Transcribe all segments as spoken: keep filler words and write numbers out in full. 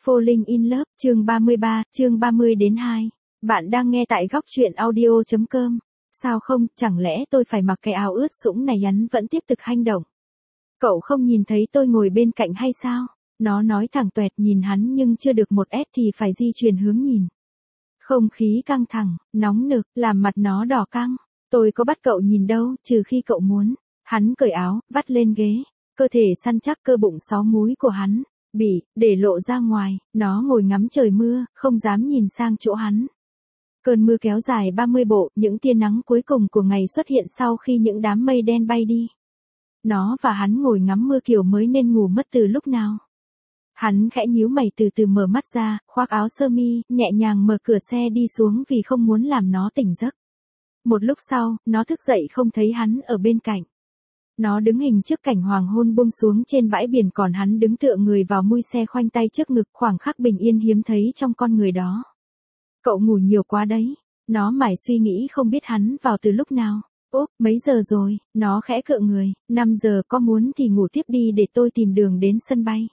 Falling in Love, chương ba mươi ba, chương ba mươi đến hai. Bạn đang nghe tại góc truyện audio chấm com. Sao không, chẳng lẽ tôi phải mặc cái áo ướt sũng này? Hắn vẫn tiếp tục hành động. Cậu không nhìn thấy tôi ngồi bên cạnh hay sao? Nó nói thẳng toẹt, nhìn hắn nhưng chưa được một ét thì phải di chuyển hướng nhìn. Không khí căng thẳng, nóng nực, làm mặt nó đỏ căng. Tôi có bắt cậu nhìn đâu, trừ khi cậu muốn. Hắn cởi áo, vắt lên ghế. Cơ thể săn chắc, cơ bụng sáu múi của hắn bị để lộ ra ngoài. Nó ngồi ngắm trời mưa, không dám nhìn sang chỗ hắn. Cơn mưa kéo dài ba mươi bộ, những tia nắng cuối cùng của ngày xuất hiện sau khi những đám mây đen bay đi. Nó và hắn ngồi ngắm mưa kiểu mới nên ngủ mất từ lúc nào. Hắn khẽ nhíu mày, từ từ mở mắt ra, khoác áo sơ mi, nhẹ nhàng mở cửa xe đi xuống vì không muốn làm nó tỉnh giấc. Một lúc sau, nó thức dậy không thấy hắn ở bên cạnh. Nó đứng hình trước cảnh hoàng hôn buông xuống trên bãi biển, còn hắn đứng tựa người vào mui xe, khoanh tay trước ngực, khoảng khắc bình yên hiếm thấy trong con người đó. Cậu ngủ nhiều quá đấy. Nó mải suy nghĩ không biết hắn vào từ lúc nào. Úp, mấy giờ rồi? Nó khẽ cựa người. năm giờ, có muốn thì ngủ tiếp đi để tôi tìm đường đến sân bay.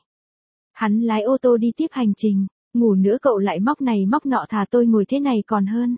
Hắn lái ô tô đi tiếp hành trình. Ngủ nữa cậu lại móc này móc nọ, thà tôi ngồi thế này còn hơn.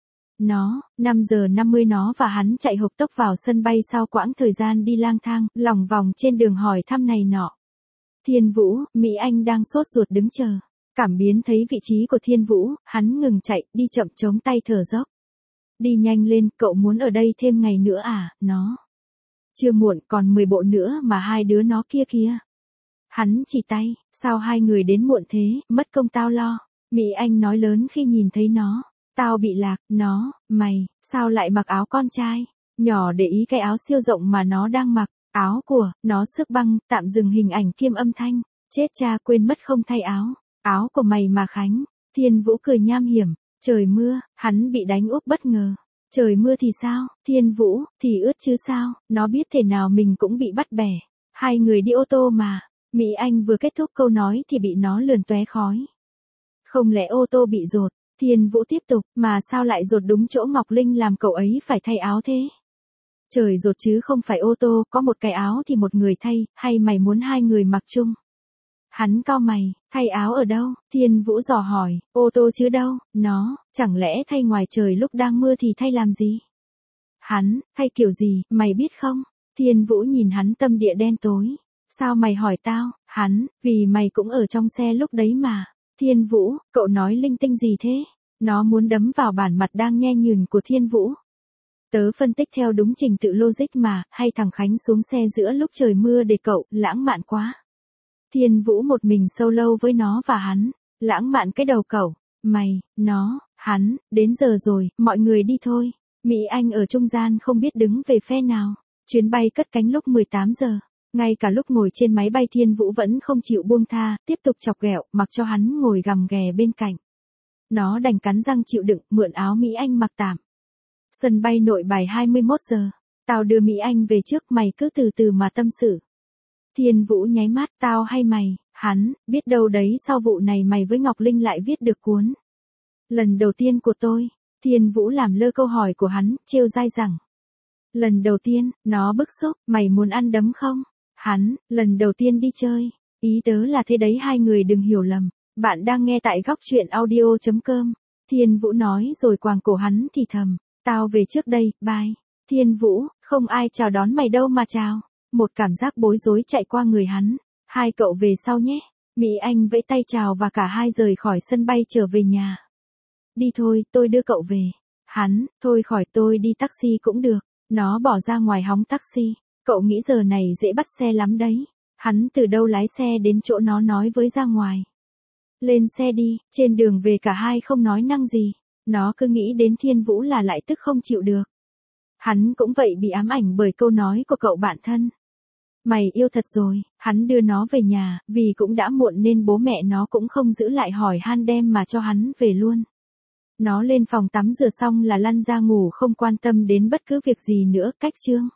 Nó, năm giờ năm mươi nó và hắn chạy hộc tốc vào sân bay sau quãng thời gian đi lang thang, lòng vòng trên đường hỏi thăm này nọ. Thiên Vũ, Mỹ Anh đang sốt ruột đứng chờ. Cảm biến thấy vị trí của Thiên Vũ, hắn ngừng chạy, đi chậm chống tay thở dốc. Đi nhanh lên, cậu muốn ở đây thêm ngày nữa à? Nó. Chưa muộn, còn mười bộ nữa mà hai đứa nó kia kia. Hắn chỉ tay, sao hai người đến muộn thế, mất công tao lo. Mỹ Anh nói lớn khi nhìn thấy nó. Tao bị lạc. Nó, mày, sao lại mặc áo con trai? Nhỏ để ý cái áo siêu rộng mà nó đang mặc. Áo của, nó sức băng, tạm dừng hình ảnh kiêm âm thanh. Chết cha, quên mất không thay áo. Áo của mày mà Khánh. Thiên Vũ cười nham hiểm. Trời mưa, hắn bị đánh úp bất ngờ. Trời mưa thì sao? Thiên Vũ, thì ướt chứ sao? Nó biết thể nào mình cũng bị bắt bẻ. Hai người đi ô tô mà. Mỹ Anh vừa kết thúc câu nói thì bị nó lườn tóe khói. Không lẽ ô tô bị dột? Thiên Vũ tiếp tục, mà sao lại dột đúng chỗ Ngọc Linh làm cậu ấy phải thay áo thế? Trời dột chứ không phải ô tô, có một cái áo thì một người thay, hay mày muốn hai người mặc chung? Hắn cau mày, thay áo ở đâu? Thiên Vũ dò hỏi, ô tô chứ đâu? Nó, chẳng lẽ thay ngoài trời lúc đang mưa thì thay làm gì? Hắn, thay kiểu gì, mày biết không? Thiên Vũ nhìn hắn tâm địa đen tối. Sao mày hỏi tao? Hắn, vì mày cũng ở trong xe lúc đấy mà. Thiên Vũ, cậu nói linh tinh gì thế? Nó muốn đấm vào bản mặt đang nhe nhường của Thiên Vũ. Tớ phân tích theo đúng trình tự logic mà, hay thằng Khánh xuống xe giữa lúc trời mưa để cậu, lãng mạn quá. Thiên Vũ một mình solo với nó và hắn, lãng mạn cái đầu cậu, mày, nó, hắn, đến giờ rồi, mọi người đi thôi. Mỹ Anh ở trung gian không biết đứng về phe nào. Chuyến bay cất cánh lúc mười tám giờ. Ngay cả lúc ngồi trên máy bay Thiên Vũ vẫn không chịu buông tha, tiếp tục chọc ghẹo, mặc cho hắn ngồi gằm ghè bên cạnh. Nó đành cắn răng chịu đựng, mượn áo Mỹ Anh mặc tạm. Sân bay Nội Bài hai mươi mốt giờ. Tao đưa Mỹ Anh về trước, mày cứ từ từ mà tâm sự. Thiên Vũ nháy mắt, tao hay mày? Hắn, biết đâu đấy sau vụ này mày với Ngọc Linh lại viết được cuốn. Lần đầu tiên của tôi. Thiên Vũ làm lơ câu hỏi của hắn, trêu dai rằng. Lần đầu tiên, nó bức xúc, mày muốn ăn đấm không? Hắn, lần đầu tiên đi chơi. Ý tớ là thế đấy, hai người đừng hiểu lầm. Bạn đang nghe tại góc truyện audio chấm com. Thiên Vũ nói rồi quàng cổ hắn thì thầm. Tao về trước đây, bye. Thiên Vũ, không ai chào đón mày đâu mà chào. Một cảm giác bối rối chạy qua người hắn. Hai cậu về sau nhé. Mỹ Anh vẫy tay chào và cả hai rời khỏi sân bay trở về nhà. Đi thôi, tôi đưa cậu về. Hắn, thôi khỏi tôi đi taxi cũng được. Nó bỏ ra ngoài hóng taxi. Cậu nghĩ giờ này dễ bắt xe lắm đấy. Hắn từ đâu lái xe đến chỗ nó nói với ra ngoài. Lên xe đi, trên đường về cả hai không nói năng gì. Nó cứ nghĩ đến Thiên Vũ là lại tức không chịu được. Hắn cũng vậy, bị ám ảnh bởi câu nói của cậu bạn thân. Mày yêu thật rồi. Hắn đưa nó về nhà, vì cũng đã muộn nên bố mẹ nó cũng không giữ lại hỏi han đem mà cho hắn về luôn. Nó lên phòng tắm rửa xong là lăn ra ngủ, không quan tâm đến bất cứ việc gì nữa. Cách chương